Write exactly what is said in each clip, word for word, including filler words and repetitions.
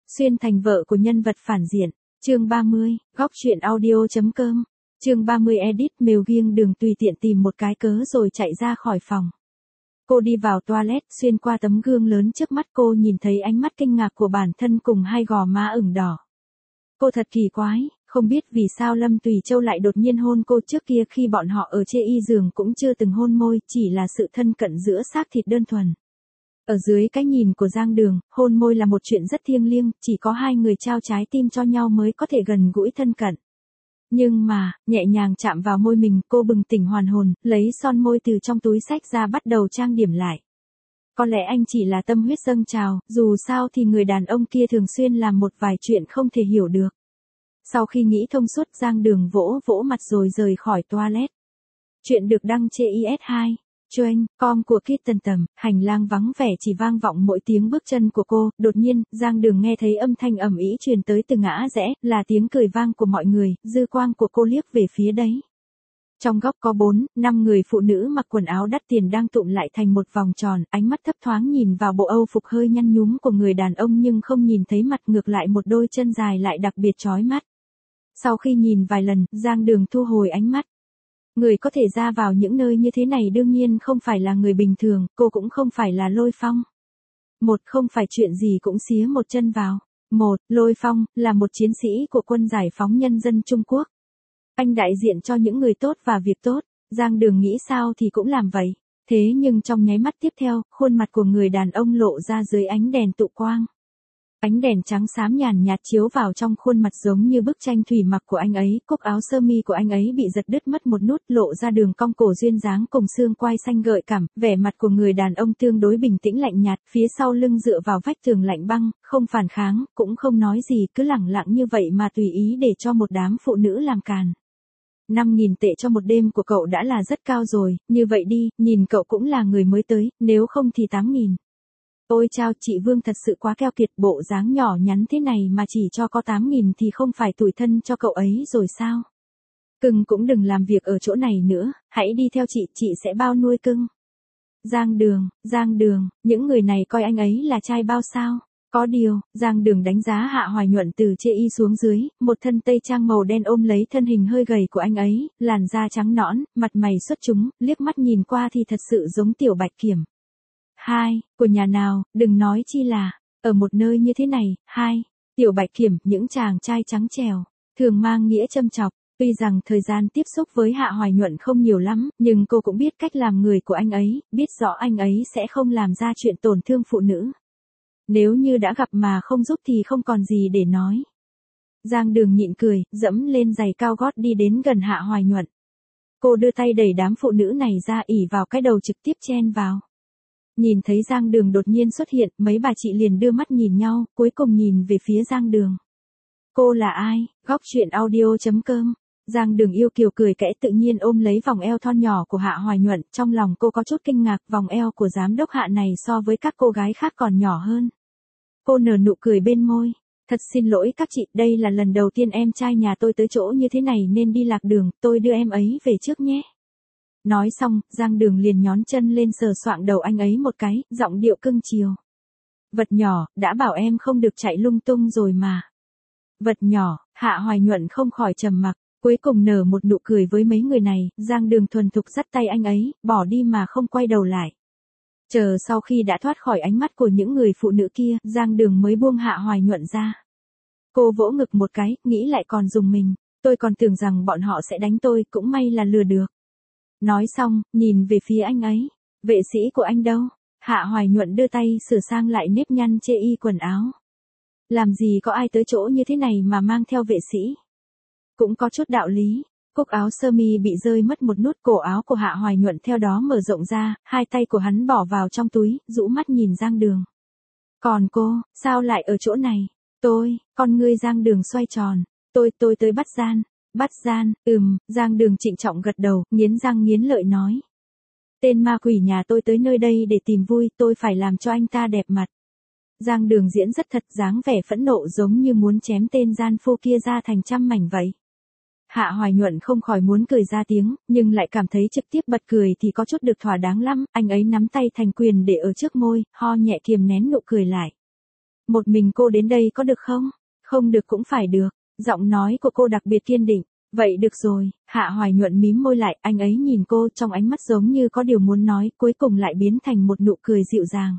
Xuyên thành vợ của nhân vật phản diện. Chương ba mươi, góc truyện audio.com. Chương ba mươi edit mail nghiêng đường tùy tiện tìm một cái cớ rồi chạy ra khỏi phòng. Cô đi vào toilet, xuyên qua tấm gương lớn trước mắt cô nhìn thấy ánh mắt kinh ngạc của bản thân cùng hai gò má ửng đỏ. Cô thật kỳ quái, không biết vì sao Lâm Tùy Châu lại đột nhiên hôn cô, trước kia khi bọn họ ở chê y giường cũng chưa từng hôn môi, chỉ là sự thân cận giữa xác thịt đơn thuần. Ở dưới cái nhìn của Giang Đường, hôn môi là một chuyện rất thiêng liêng, chỉ có hai người trao trái tim cho nhau mới có thể gần gũi thân cận. Nhưng mà, nhẹ nhàng chạm vào môi mình, cô bừng tỉnh hoàn hồn, lấy son môi từ trong túi xách ra bắt đầu trang điểm lại. Có lẽ anh chỉ là tâm huyết dâng trào, dù sao thì người đàn ông kia thường xuyên làm một vài chuyện không thể hiểu được. Sau khi nghĩ thông suốt, Giang Đường vỗ vỗ mặt rồi rời khỏi toilet. Chuyện được đăng trên i ét hai. Choeng, com của Kitten Tầm, hành lang vắng vẻ chỉ vang vọng mỗi tiếng bước chân của cô, đột nhiên, Giang Đường nghe thấy âm thanh ầm ĩ truyền tới từ ngã rẽ, là tiếng cười vang của mọi người, dư quang của cô liếc về phía đấy. Trong góc có bốn, năm người phụ nữ mặc quần áo đắt tiền đang tụm lại thành một vòng tròn, ánh mắt thấp thoáng nhìn vào bộ âu phục hơi nhăn nhúm của người đàn ông nhưng không nhìn thấy mặt, ngược lại một đôi chân dài lại đặc biệt chói mắt. Sau khi nhìn vài lần, Giang Đường thu hồi ánh mắt. Người có thể ra vào những nơi như thế này đương nhiên không phải là người bình thường, cô cũng không phải là Lôi Phong. Một, không phải chuyện gì cũng xía một chân vào. Một, Lôi Phong, là một chiến sĩ của quân giải phóng nhân dân Trung Quốc. Anh đại diện cho những người tốt và việc tốt, Giang Đường nghĩ sao thì cũng làm vậy. Thế nhưng trong nháy mắt tiếp theo, khuôn mặt của người đàn ông lộ ra dưới ánh đèn tụ quang. Ánh đèn trắng xám nhàn nhạt chiếu vào trong khuôn mặt giống như bức tranh thủy mặc của anh ấy, cúc áo sơ mi của anh ấy bị giật đứt mất một nút, lộ ra đường cong cổ duyên dáng cùng xương quai xanh gợi cảm, vẻ mặt của người đàn ông tương đối bình tĩnh lạnh nhạt, phía sau lưng dựa vào vách tường lạnh băng, không phản kháng, cũng không nói gì, cứ lẳng lặng như vậy mà tùy ý để cho một đám phụ nữ làm càn. năm nghìn tệ cho một đêm của cậu đã là rất cao rồi, như vậy đi, nhìn cậu cũng là người mới tới, nếu không thì tám nghìn. Ôi chao, chị Vương thật sự quá keo kiệt, bộ dáng nhỏ nhắn thế này mà chỉ cho có tám nghìn thì không phải tủi thân cho cậu ấy rồi sao? Cưng cũng đừng làm việc ở chỗ này nữa, hãy đi theo chị, chị sẽ bao nuôi cưng. Giang Đường, Giang Đường, những người này coi anh ấy là trai bao sao? Có điều, Giang Đường đánh giá Hạ Hoài Nhuận từ chê y xuống dưới, một thân tây trang màu đen ôm lấy thân hình hơi gầy của anh ấy, làn da trắng nõn, mặt mày xuất chúng, liếc mắt nhìn qua thì thật sự giống tiểu bạch kiểm. Hai, của nhà nào, đừng nói chi là, ở một nơi như thế này. Hai, tiểu bạch kiểm, những chàng trai trắng trẻo, thường mang nghĩa châm chọc. Tuy rằng thời gian tiếp xúc với Hạ Hoài Nhuận không nhiều lắm, nhưng cô cũng biết cách làm người của anh ấy, biết rõ anh ấy sẽ không làm ra chuyện tổn thương phụ nữ. Nếu như đã gặp mà không giúp thì không còn gì để nói. Giang Đường nhịn cười, dẫm lên giày cao gót đi đến gần Hạ Hoài Nhuận. Cô đưa tay đẩy đám phụ nữ này ra, ỉ vào cái đầu trực tiếp chen vào. Nhìn thấy Giang Đường đột nhiên xuất hiện, mấy bà chị liền đưa mắt nhìn nhau, cuối cùng nhìn về phía Giang Đường. Cô là ai? Góc truyện audio.com. Giang Đường yêu kiều cười kẽ tự nhiên ôm lấy vòng eo thon nhỏ của Hạ Hoài Nhuận, trong lòng cô có chút kinh ngạc, vòng eo của giám đốc Hạ này so với các cô gái khác còn nhỏ hơn. Cô nở nụ cười bên môi. Thật xin lỗi các chị, đây là lần đầu tiên em trai nhà tôi tới chỗ như thế này nên đi lạc đường, tôi đưa em ấy về trước nhé. Nói xong, Giang Đường liền nhón chân lên sờ soạng đầu anh ấy một cái, giọng điệu cưng chiều. Vật nhỏ, đã bảo em không được chạy lung tung rồi mà. Vật nhỏ, Hạ Hoài Nhuận không khỏi trầm mặc, cuối cùng nở một nụ cười với mấy người này, Giang Đường thuần thục dắt tay anh ấy, bỏ đi mà không quay đầu lại. Chờ sau khi đã thoát khỏi ánh mắt của những người phụ nữ kia, Giang Đường mới buông Hạ Hoài Nhuận ra. Cô vỗ ngực một cái, nghĩ lại còn dùng mình, tôi còn tưởng rằng bọn họ sẽ đánh tôi, cũng may là lừa được. Nói xong, nhìn về phía anh ấy. Vệ sĩ của anh đâu? Hạ Hoài Nhuận đưa tay sửa sang lại nếp nhăn chê y quần áo. Làm gì có ai tới chỗ như thế này mà mang theo vệ sĩ? Cũng có chút đạo lý. Cúc áo sơ mi bị rơi mất một nút, cổ áo của Hạ Hoài Nhuận theo đó mở rộng ra, hai tay của hắn bỏ vào trong túi, rũ mắt nhìn Giang Đường. Còn cô, sao lại ở chỗ này? Tôi, con ngươi Giang Đường xoay tròn. Tôi, tôi tới bắt gian. Bắt gian, ừm, Giang Đường trịnh trọng gật đầu, nghiến răng nghiến lợi nói. Tên ma quỷ nhà tôi tới nơi đây để tìm vui, tôi phải làm cho anh ta đẹp mặt. Giang Đường diễn rất thật, dáng vẻ phẫn nộ giống như muốn chém tên gian phu kia ra thành trăm mảnh vậy. Hạ Hoài Nhuận không khỏi muốn cười ra tiếng, nhưng lại cảm thấy trực tiếp bật cười thì có chút được thỏa đáng lắm, anh ấy nắm tay thành quyền để ở trước môi, ho nhẹ kiềm nén nụ cười lại. Một mình cô đến đây có được không? Không được cũng phải được. Giọng nói của cô đặc biệt kiên định. Vậy được rồi, Hạ Hoài Nhuận mím môi lại, anh ấy nhìn cô trong ánh mắt giống như có điều muốn nói, cuối cùng lại biến thành một nụ cười dịu dàng.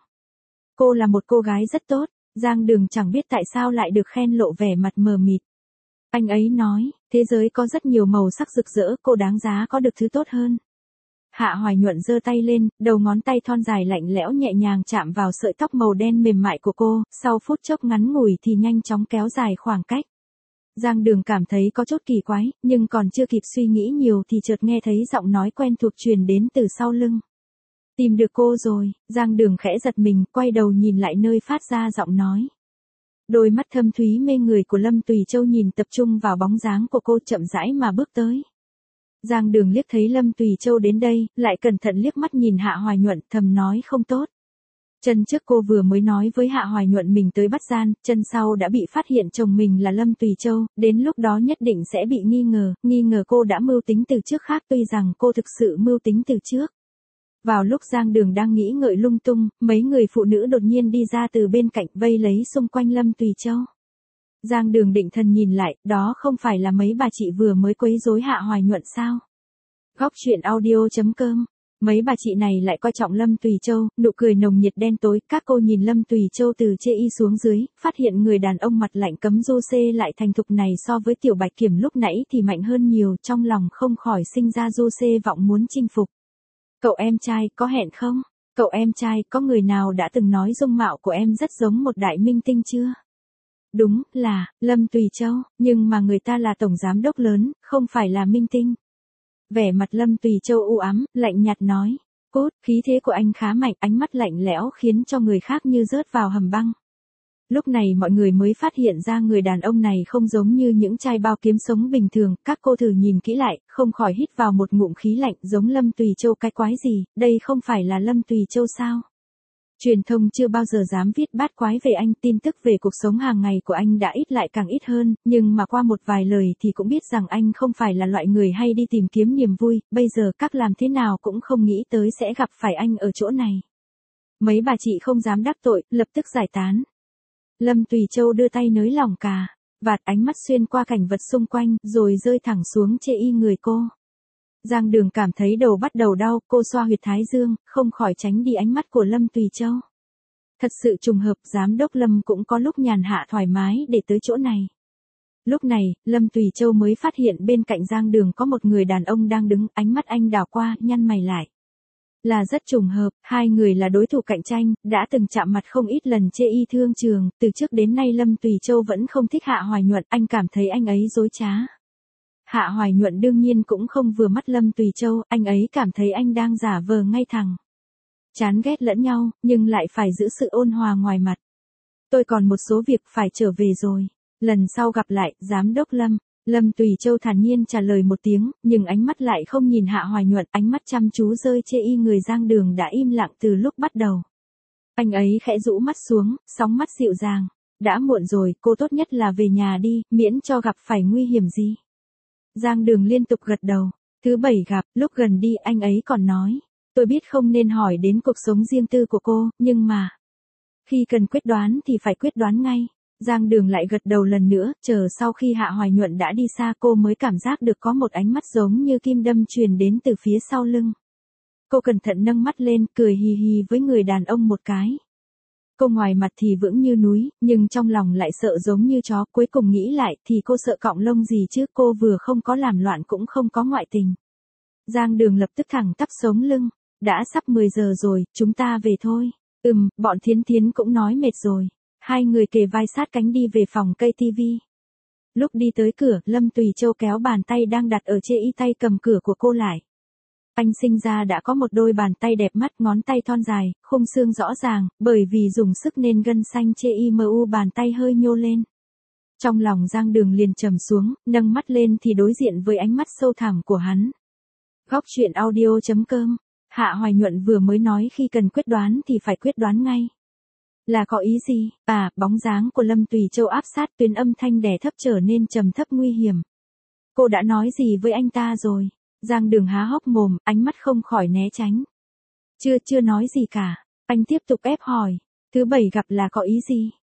Cô là một cô gái rất tốt, Giang Đường chẳng biết tại sao lại được khen lộ vẻ mặt mờ mịt. Anh ấy nói, thế giới có rất nhiều màu sắc rực rỡ, cô đáng giá có được thứ tốt hơn. Hạ Hoài Nhuận giơ tay lên, đầu ngón tay thon dài lạnh lẽo nhẹ nhàng chạm vào sợi tóc màu đen mềm mại của cô, sau phút chốc ngắn ngủi thì nhanh chóng kéo dài khoảng cách. Giang Đường cảm thấy có chút kỳ quái, nhưng còn chưa kịp suy nghĩ nhiều thì chợt nghe thấy giọng nói quen thuộc truyền đến từ sau lưng. Tìm được cô rồi, Giang Đường khẽ giật mình, quay đầu nhìn lại nơi phát ra giọng nói. Đôi mắt thâm thúy mê người của Lâm Tùy Châu nhìn tập trung vào bóng dáng của cô chậm rãi mà bước tới. Giang Đường liếc thấy Lâm Tùy Châu đến đây, lại cẩn thận liếc mắt nhìn Hạ Hoài Nhuận, thầm nói không tốt. Chân trước cô vừa mới nói với Hạ Hoài Nhuận mình tới bắt gian, chân sau đã bị phát hiện chồng mình là Lâm Tùy Châu, đến lúc đó nhất định sẽ bị nghi ngờ, nghi ngờ cô đã mưu tính từ trước khác tuy rằng cô thực sự mưu tính từ trước. Vào lúc Giang Đường đang nghĩ ngợi lung tung, mấy người phụ nữ đột nhiên đi ra từ bên cạnh vây lấy xung quanh Lâm Tùy Châu. Giang Đường định thần nhìn lại, đó không phải là mấy bà chị vừa mới quấy rối Hạ Hoài Nhuận sao? Góc truyện audio chấm com. Mấy bà chị này lại coi trọng Lâm Tùy Châu, nụ cười nồng nhiệt đen tối, các cô nhìn Lâm Tùy Châu từ chê y xuống dưới, phát hiện người đàn ông mặt lạnh cấm du xê lại thành thục này so với Tiểu Bạch Kiểm lúc nãy thì mạnh hơn nhiều, trong lòng không khỏi sinh ra du xê vọng muốn chinh phục. Cậu em trai, có hẹn không? Cậu em trai, có người nào đã từng nói dung mạo của em rất giống một đại minh tinh chưa? Đúng, là, Lâm Tùy Châu, nhưng mà người ta là tổng giám đốc lớn, không phải là minh tinh. Vẻ mặt Lâm Tùy Châu u ám, lạnh nhạt nói. Cút, khí thế của anh khá mạnh, ánh mắt lạnh lẽo khiến cho người khác như rớt vào hầm băng. Lúc này mọi người mới phát hiện ra người đàn ông này không giống như những chai bao kiếm sống bình thường, các cô thử nhìn kỹ lại, không khỏi hít vào một ngụm khí lạnh, giống Lâm Tùy Châu cái quái gì, đây không phải là Lâm Tùy Châu sao? Truyền thông chưa bao giờ dám viết bát quái về anh, tin tức về cuộc sống hàng ngày của anh đã ít lại càng ít hơn, nhưng mà qua một vài lời thì cũng biết rằng anh không phải là loại người hay đi tìm kiếm niềm vui, bây giờ các làm thế nào cũng không nghĩ tới sẽ gặp phải anh ở chỗ này. Mấy bà chị không dám đắc tội, lập tức giải tán. Lâm Tùy Châu đưa tay nới lỏng cà vạt, ánh mắt xuyên qua cảnh vật xung quanh, rồi rơi thẳng xuống chê y người cô. Giang Đường cảm thấy đầu bắt đầu đau, cô xoa huyệt thái dương, không khỏi tránh đi ánh mắt của Lâm Tùy Châu. Thật sự trùng hợp, giám đốc Lâm cũng có lúc nhàn hạ thoải mái để tới chỗ này. Lúc này, Lâm Tùy Châu mới phát hiện bên cạnh Giang Đường có một người đàn ông đang đứng, ánh mắt anh đảo qua, nhăn mày lại. Là rất trùng hợp, hai người là đối thủ cạnh tranh, đã từng chạm mặt không ít lần chê y thương trường, từ trước đến nay Lâm Tùy Châu vẫn không thích Hạ Hoài Nhuận, anh cảm thấy anh ấy dối trá. Hạ Hoài Nhuận đương nhiên cũng không vừa mắt Lâm Tùy Châu, anh ấy cảm thấy anh đang giả vờ ngay thẳng. Chán ghét lẫn nhau, nhưng lại phải giữ sự ôn hòa ngoài mặt. Tôi còn một số việc phải trở về rồi. Lần sau gặp lại, giám đốc Lâm. Lâm Tùy Châu thản nhiên trả lời một tiếng, nhưng ánh mắt lại không nhìn Hạ Hoài Nhuận, ánh mắt chăm chú rơi chê y người Giang Đường đã im lặng từ lúc bắt đầu. Anh ấy khẽ rũ mắt xuống, sóng mắt dịu dàng. Đã muộn rồi, cô tốt nhất là về nhà đi, miễn cho gặp phải nguy hiểm gì. Giang Đường liên tục gật đầu. Thứ bảy gặp, lúc gần đi anh ấy còn nói. Tôi biết không nên hỏi đến cuộc sống riêng tư của cô, nhưng mà... Khi cần quyết đoán thì phải quyết đoán ngay. Giang Đường lại gật đầu lần nữa, chờ sau khi Hạ Hoài Nhuận đã đi xa cô mới cảm giác được có một ánh mắt giống như kim đâm truyền đến từ phía sau lưng. Cô cẩn thận nâng mắt lên, cười hì hì với người đàn ông một cái. Cô ngoài mặt thì vững như núi, nhưng trong lòng lại sợ giống như chó, cuối cùng nghĩ lại thì cô sợ cọng lông gì chứ, cô vừa không có làm loạn cũng không có ngoại tình. Giang Đường lập tức thẳng tắp sống lưng, đã sắp mười giờ rồi, chúng ta về thôi. Ừm, bọn Thiến Thiến cũng nói mệt rồi. Hai người kề vai sát cánh đi về phòng cây tivi. Lúc đi tới cửa, Lâm Tùy Châu kéo bàn tay đang đặt ở chê y tay cầm cửa của cô lại. Anh sinh ra đã có một đôi bàn tay đẹp mắt, ngón tay thon dài, khung xương rõ ràng, bởi vì dùng sức nên gân xanh chê y mờ u bàn tay hơi nhô lên. Trong lòng Giang Đường liền trầm xuống, nâng mắt lên thì đối diện với ánh mắt sâu thẳm của hắn. Góc truyện audio chấm com. Hạ Hoài Nhuận vừa mới nói khi cần quyết đoán thì phải quyết đoán ngay. Là có ý gì? À, bóng dáng của Lâm Tùy Châu áp sát, tuyến âm thanh đè thấp trở nên trầm thấp nguy hiểm. Cô đã nói gì với anh ta rồi? Giang Đường há hốc mồm, ánh mắt không khỏi né tránh. Chưa chưa nói gì cả. Anh tiếp tục ép hỏi. Thứ bảy gặp là có ý gì?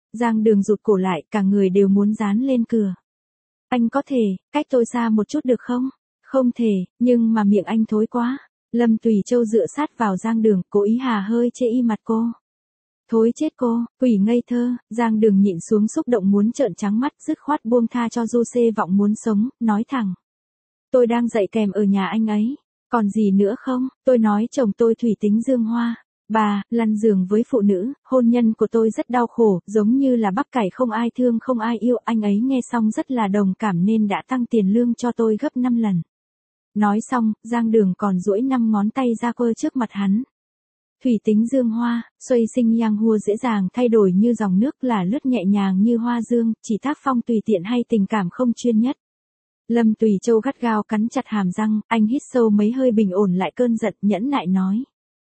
Giang Đường rụt cổ lại, cả người đều muốn dán lên cửa. Anh có thể, cách tôi xa một chút được không? Không thể, nhưng mà miệng anh thối quá. Lâm Tùy Châu dựa sát vào Giang Đường, cố ý hà hơi chê y mặt cô. Thối chết cô, quỷ ngây thơ. Giang Đường nhịn xuống xúc động muốn trợn trắng mắt, dứt khoát buông tha cho du xê vọng muốn sống, nói thẳng. Tôi đang dạy kèm ở nhà anh ấy. Còn gì nữa không? Tôi nói chồng tôi thủy tính dương hoa. Bà, lăn giường với phụ nữ, hôn nhân của tôi rất đau khổ, giống như là bắp cải không ai thương không ai yêu. Anh ấy nghe xong rất là đồng cảm nên đã tăng tiền lương cho tôi gấp năm lần. Nói xong, Giang Đường còn duỗi năm ngón tay ra quơ trước mặt hắn. Thủy tính dương hoa, xoay sinh yang hua dễ dàng thay đổi như dòng nước, là lướt nhẹ nhàng như hoa dương, chỉ tác phong tùy tiện hay tình cảm không chuyên nhất. Lâm Tùy Châu gắt gao cắn chặt hàm răng, anh hít sâu mấy hơi bình ổn lại cơn giận, nhẫn nại nói.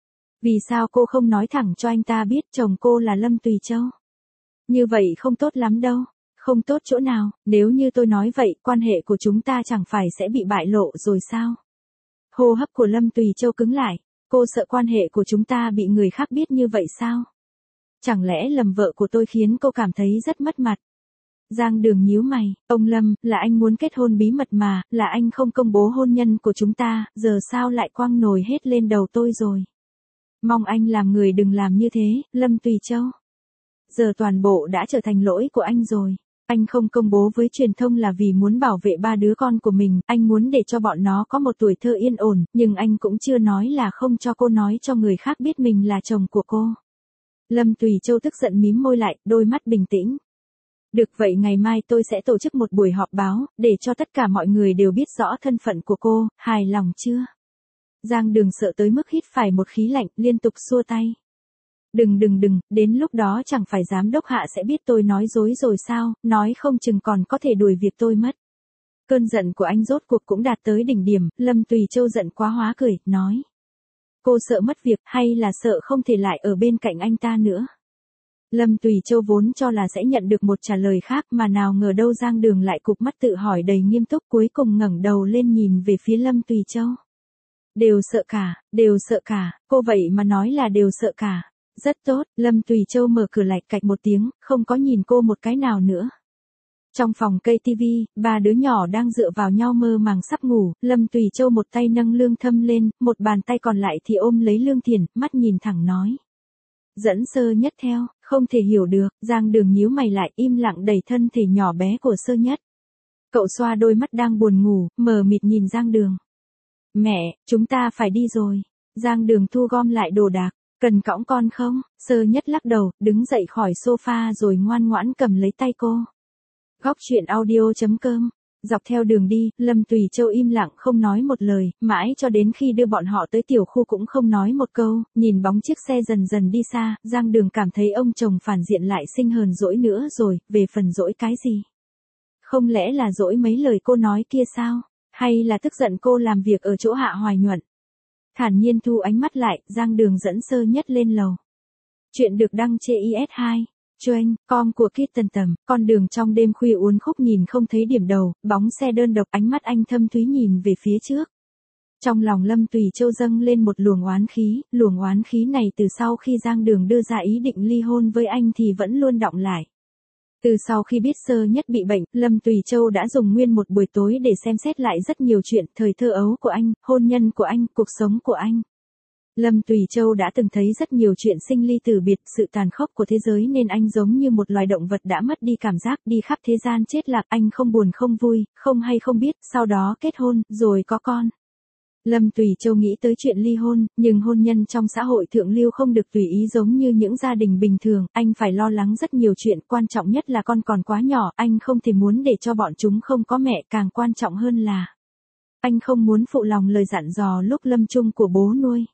Vì sao cô không nói thẳng cho anh ta biết chồng cô là Lâm Tùy Châu? Như vậy không tốt lắm đâu. Không tốt chỗ nào, nếu như tôi nói vậy, quan hệ của chúng ta chẳng phải sẽ bị bại lộ rồi sao? Hô hấp của Lâm Tùy Châu cứng lại, cô sợ quan hệ của chúng ta bị người khác biết như vậy sao? Chẳng lẽ lầm vợ của tôi khiến cô cảm thấy rất mất mặt? Giang Đường nhíu mày, ông Lâm, là anh muốn kết hôn bí mật mà, là anh không công bố hôn nhân của chúng ta, giờ sao lại quăng nồi hết lên đầu tôi rồi? Mong anh làm người đừng làm như thế, Lâm Tùy Châu. Giờ toàn bộ đã trở thành lỗi của anh rồi. Anh không công bố với truyền thông là vì muốn bảo vệ ba đứa con của mình, anh muốn để cho bọn nó có một tuổi thơ yên ổn, nhưng anh cũng chưa nói là không cho cô nói cho người khác biết mình là chồng của cô. Lâm Tùy Châu tức giận mím môi lại, đôi mắt bình tĩnh. Được vậy ngày mai tôi sẽ tổ chức một buổi họp báo, để cho tất cả mọi người đều biết rõ thân phận của cô, hài lòng chưa? Giang Đường sợ tới mức hít phải một khí lạnh, liên tục xua tay. Đừng đừng đừng, đến lúc đó chẳng phải giám đốc hạ sẽ biết tôi nói dối rồi sao, nói không chừng còn có thể đuổi việc tôi mất. Cơn giận của anh rốt cuộc cũng đạt tới đỉnh điểm, Lâm Tùy Châu giận quá hóa cười, nói. Cô sợ mất việc hay là sợ không thể lại ở bên cạnh anh ta nữa? Lâm Tùy Châu vốn cho là sẽ nhận được một trả lời khác mà nào ngờ đâu Giang Đường lại cụp mắt tự hỏi đầy nghiêm túc, cuối cùng ngẩng đầu lên nhìn về phía Lâm Tùy Châu. Đều sợ cả, đều sợ cả, cô vậy mà nói là đều sợ cả. Rất tốt, Lâm Tùy Châu mở cửa lạch cạch một tiếng, không có nhìn cô một cái nào nữa. Trong phòng cây tivi, ba đứa nhỏ đang dựa vào nhau mơ màng sắp ngủ, Lâm Tùy Châu một tay nâng Lương Thâm lên, một bàn tay còn lại thì ôm lấy Lương Thiền, mắt nhìn thẳng nói. Dẫn Sơ Nhất theo, không thể hiểu được, Giang Đường nhíu mày lại im lặng đẩy thân thể nhỏ bé của Sơ Nhất. Cậu xoa đôi mắt đang buồn ngủ, mờ mịt nhìn Giang Đường. Mẹ, chúng ta phải đi rồi. Giang Đường thu gom lại đồ đạc. Cần cõng con không? Sơ Nhất lắc đầu, đứng dậy khỏi sofa rồi ngoan ngoãn cầm lấy tay cô. Góc truyện audio chấm com. Dọc theo đường đi, Lâm Tùy Châu im lặng không nói một lời, mãi cho đến khi đưa bọn họ tới tiểu khu cũng không nói một câu, nhìn bóng chiếc xe dần dần đi xa, Giang Đường cảm thấy ông chồng phản diện lại sinh hờn dỗi nữa rồi, về phần dỗi cái gì? Không lẽ là dỗi mấy lời cô nói kia sao? Hay là tức giận cô làm việc ở chỗ Hạ Hoài Nhuận? Thản nhiên thu ánh mắt lại, Giang Đường dẫn Sơ Nhất lên lầu. Chuyện được đăng trên i ét hai. Chuyên, com của Kitten Tầm, con đường trong đêm khuya uốn khúc nhìn không thấy điểm đầu, bóng xe đơn độc, ánh mắt anh thâm thúy nhìn về phía trước. Trong lòng Lâm Tùy Châu dâng lên một luồng oán khí, luồng oán khí này từ sau khi Giang Đường đưa ra ý định ly hôn với anh thì vẫn luôn đọng lại. Từ sau khi biết Sơ Nhất bị bệnh, Lâm Tùy Châu đã dùng nguyên một buổi tối để xem xét lại rất nhiều chuyện, thời thơ ấu của anh, hôn nhân của anh, cuộc sống của anh. Lâm Tùy Châu đã từng thấy rất nhiều chuyện sinh ly tử biệt, sự tàn khốc của thế giới nên anh giống như một loài động vật đã mất đi cảm giác, đi khắp thế gian chết lạc, anh không buồn không vui, không hay không biết, sau đó kết hôn, rồi có con. Lâm Tùy Châu nghĩ tới chuyện ly hôn, nhưng hôn nhân trong xã hội thượng lưu không được tùy ý giống như những gia đình bình thường, anh phải lo lắng rất nhiều chuyện, quan trọng nhất là con còn quá nhỏ, anh không thể muốn để cho bọn chúng không có mẹ, càng quan trọng hơn là anh không muốn phụ lòng lời dặn dò lúc lâm chung của bố nuôi.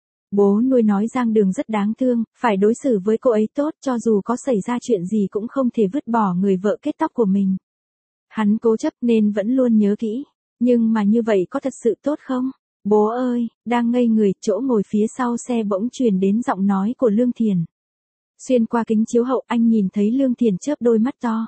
Bố nuôi nói Giang Đường rất đáng thương, phải đối xử với cô ấy tốt, cho dù có xảy ra chuyện gì cũng không thể vứt bỏ người vợ kết tóc của mình. Hắn cố chấp nên vẫn luôn nhớ kỹ, nhưng mà như vậy có thật sự tốt không? Bố ơi, đang ngây người, chỗ ngồi phía sau xe bỗng truyền đến giọng nói của Lương Thiền. Xuyên qua kính chiếu hậu anh nhìn thấy Lương Thiền chớp đôi mắt to.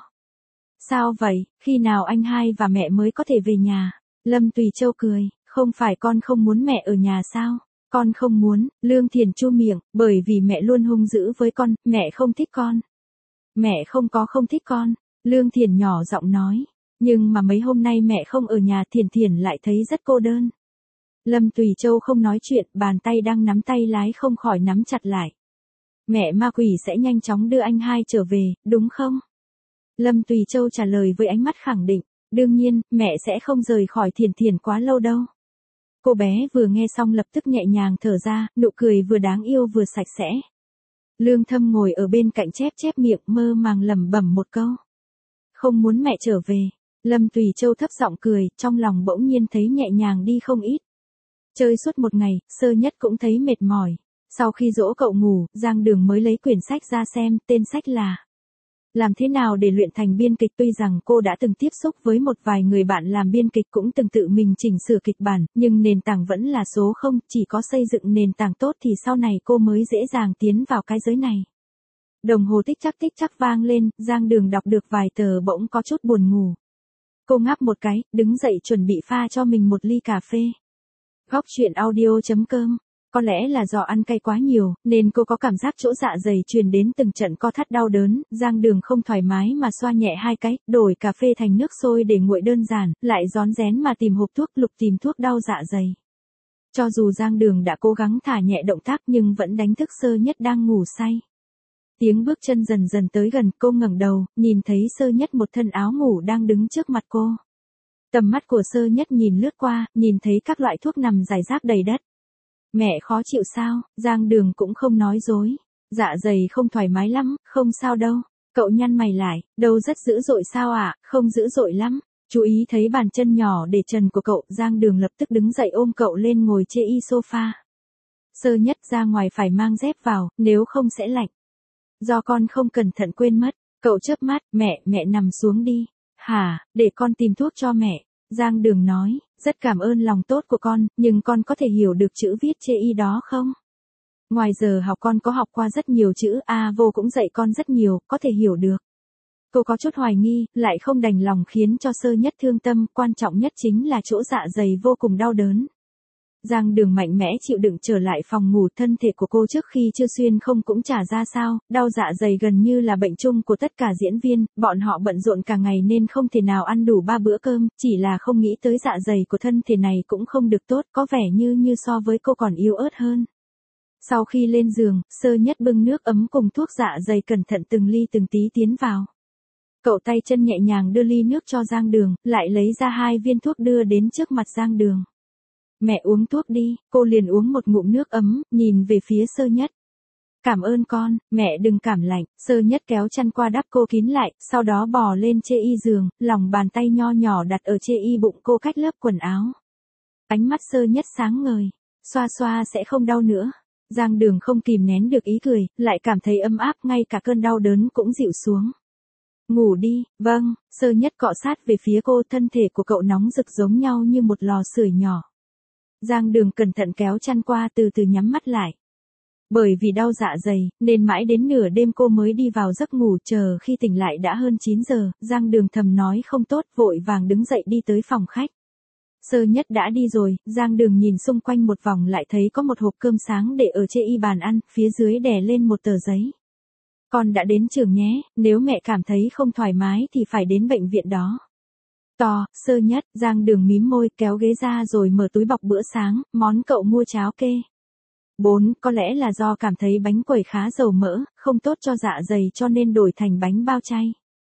Sao vậy, khi nào anh hai và mẹ mới có thể về nhà? Lâm Tùy Châu cười, không phải con không muốn mẹ ở nhà sao? Con không muốn, Lương Thiền chu miệng, bởi vì mẹ luôn hung dữ với con, mẹ không thích con. Mẹ không có không thích con, Lương Thiển nhỏ giọng nói. Nhưng mà mấy hôm nay mẹ không ở nhà, Thiển Thiển lại thấy rất cô đơn. Lâm Tùy Châu không nói chuyện, bàn tay đang nắm tay lái không khỏi nắm chặt lại. Mẹ ma quỷ sẽ nhanh chóng đưa anh hai trở về, đúng không? Lâm Tùy Châu trả lời với ánh mắt khẳng định. Đương nhiên, mẹ sẽ không rời khỏi Thiển Thiển quá lâu đâu. Cô bé vừa nghe xong lập tức nhẹ nhàng thở ra, nụ cười vừa đáng yêu vừa sạch sẽ. Lương Thâm ngồi ở bên cạnh chép chép miệng, mơ màng lẩm bẩm một câu. Không muốn mẹ trở về. Lâm Tùy Châu thấp giọng cười, trong lòng bỗng nhiên thấy nhẹ nhàng đi không ít. Chơi suốt một ngày, Sơ Nhất cũng thấy mệt mỏi. Sau khi dỗ cậu ngủ, Giang Đường mới lấy quyển sách ra xem, tên sách là Làm thế nào để luyện thành biên kịch. Tuy rằng cô đã từng tiếp xúc với một vài người bạn làm biên kịch cũng từng tự mình chỉnh sửa kịch bản, nhưng nền tảng vẫn là số không, chỉ có xây dựng nền tảng tốt thì sau này cô mới dễ dàng tiến vào cái giới này. Đồng hồ tích chắc tích chắc vang lên, Giang Đường đọc được vài tờ bỗng có chút buồn ngủ. Cô ngáp một cái, đứng dậy chuẩn bị pha cho mình một ly cà phê. Góc chuyện audio chấm com. Có lẽ là do ăn cay quá nhiều, nên cô có cảm giác chỗ dạ dày truyền đến từng trận co thắt đau đớn. Giang Đường không thoải mái mà xoa nhẹ hai cái, đổi cà phê thành nước sôi để nguội đơn giản, lại rón rén mà tìm hộp thuốc lục tìm thuốc đau dạ dày. Cho dù Giang Đường đã cố gắng thả nhẹ động tác nhưng vẫn đánh thức Sơ Nhất đang ngủ say. Tiếng bước chân dần dần tới gần, cô ngẩng đầu, nhìn thấy Sơ Nhất một thân áo ngủ đang đứng trước mặt cô. Tầm mắt của Sơ Nhất nhìn lướt qua, nhìn thấy các loại thuốc nằm rải rác đầy đất. Mẹ khó chịu sao? Giang Đường cũng không nói dối. Dạ dày không thoải mái lắm, không sao đâu. Cậu nhăn mày lại, đâu rất dữ dội sao ạ? À? Không dữ dội lắm. Chú ý thấy bàn chân nhỏ để trần của cậu, Giang Đường lập tức đứng dậy ôm cậu lên ngồi chê y sofa. Sơ Nhất ra ngoài phải mang dép vào, nếu không sẽ lạnh. Do con không cẩn thận quên mất. Cậu chớp mắt, mẹ, mẹ nằm xuống đi. Hả, để con tìm thuốc cho mẹ. Giang Đường nói, rất cảm ơn lòng tốt của con, nhưng con có thể hiểu được chữ viết chê y đó không? Ngoài giờ học con có học qua rất nhiều chữ, A vô cũng dạy con rất nhiều, có thể hiểu được. Cô có chút hoài nghi, lại không đành lòng khiến cho Sơ Nhất thương tâm, quan trọng nhất chính là chỗ dạ dày vô cùng đau đớn. Giang Đường mạnh mẽ chịu đựng trở lại phòng ngủ, thân thể của cô trước khi chưa xuyên không cũng chả ra sao, đau dạ dày gần như là bệnh chung của tất cả diễn viên, bọn họ bận rộn cả ngày nên không thể nào ăn đủ ba bữa cơm, chỉ là không nghĩ tới dạ dày của thân thể này cũng không được tốt, có vẻ như như so với cô còn yếu ớt hơn. Sau khi lên giường, Sơ Nhất bưng nước ấm cùng thuốc dạ dày cẩn thận từng ly từng tí tiến vào. Cậu tay chân nhẹ nhàng đưa ly nước cho Giang Đường, lại lấy ra hai viên thuốc đưa đến trước mặt Giang Đường. Mẹ uống thuốc đi, cô liền uống một ngụm nước ấm, nhìn về phía Sơ Nhất. Cảm ơn con, mẹ đừng cảm lạnh. Sơ Nhất kéo chăn qua đắp cô kín lại, sau đó bò lên chê y giường, lòng bàn tay nho nhỏ đặt ở chê y bụng cô cách lớp quần áo. Ánh mắt Sơ Nhất sáng ngời, xoa xoa sẽ không đau nữa. Giang Đường không kìm nén được ý cười, lại cảm thấy ấm áp, ngay cả cơn đau đớn cũng dịu xuống. Ngủ đi, vâng. Sơ Nhất cọ sát về phía cô, thân thể của cậu nóng rực giống nhau như một lò sưởi nhỏ. Giang Đường cẩn thận kéo chăn qua, từ từ nhắm mắt lại. Bởi vì đau dạ dày, nên mãi đến nửa đêm cô mới đi vào giấc ngủ, chờ khi tỉnh lại đã hơn chín giờ, Giang Đường thầm nói không tốt, vội vàng đứng dậy đi tới phòng khách. Sơ Nhất đã đi rồi, Giang Đường nhìn xung quanh một vòng lại thấy có một hộp cơm sáng để ở chê y bàn ăn, phía dưới đè lên một tờ giấy. Con đã đến trường nhé, nếu mẹ cảm thấy không thoải mái thì phải đến bệnh viện đó. To, Sơ Nhất, Giang Đường mím môi, kéo ghế ra rồi mở túi bọc bữa sáng, món cậu mua cháo kê. bốn. Có lẽ là do cảm thấy bánh quẩy khá dầu mỡ, không tốt cho dạ dày cho nên đổi thành bánh bao chay.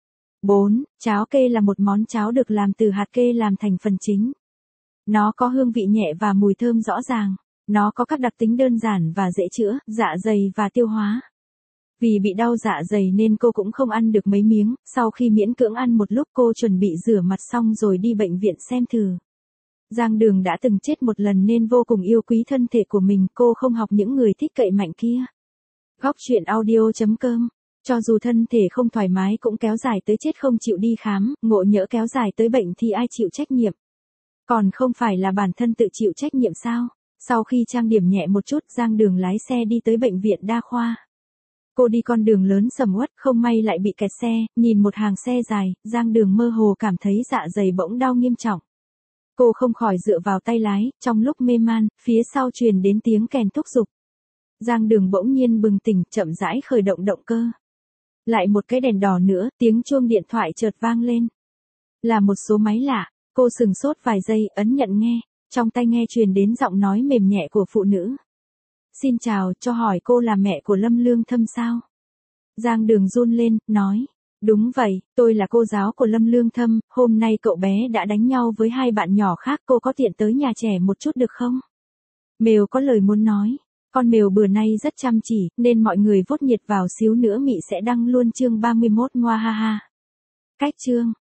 bốn. Cháo kê là một món cháo được làm từ hạt kê làm thành phần chính. Nó có hương vị nhẹ và mùi thơm rõ ràng. Nó có các đặc tính đơn giản và dễ chữa, dạ dày và tiêu hóa. Vì bị đau dạ dày nên cô cũng không ăn được mấy miếng, sau khi miễn cưỡng ăn một lúc cô chuẩn bị rửa mặt xong rồi đi bệnh viện xem thử. Giang Đường đã từng chết một lần nên vô cùng yêu quý thân thể của mình, cô không học những người thích cậy mạnh kia. Góc chuyện audio chấm com. Cho dù thân thể không thoải mái cũng kéo dài tới chết không chịu đi khám, ngộ nhỡ kéo dài tới bệnh thì ai chịu trách nhiệm? Còn không phải là bản thân tự chịu trách nhiệm sao? Sau khi trang điểm nhẹ một chút, Giang Đường lái xe đi tới bệnh viện đa khoa. Cô đi con đường lớn sầm uất, không may lại bị kẹt xe, nhìn một hàng xe dài, Giang Đường mơ hồ cảm thấy dạ dày bỗng đau nghiêm trọng. Cô không khỏi dựa vào tay lái, trong lúc mê man, phía sau truyền đến tiếng kèn thúc giục. Giang Đường bỗng nhiên bừng tỉnh, chậm rãi khởi động động cơ. Lại một cái đèn đỏ nữa, tiếng chuông điện thoại chợt vang lên. Là một số máy lạ, cô sừng sốt vài giây, ấn nhận nghe, trong tai nghe truyền đến giọng nói mềm nhẹ của phụ nữ. Xin chào, cho hỏi cô là mẹ của Lâm Lương Thâm sao? Giang Đường run lên, nói. Đúng vậy, tôi là cô giáo của Lâm Lương Thâm, hôm nay cậu bé đã đánh nhau với hai bạn nhỏ khác, cô có tiện tới nhà trẻ một chút được không? Mèo có lời muốn nói. Con mèo bữa nay rất chăm chỉ, nên mọi người vote nhiệt vào xíu nữa Mị sẽ đăng luôn chương ba mươi mốt ngoa ha ha. Cách chương.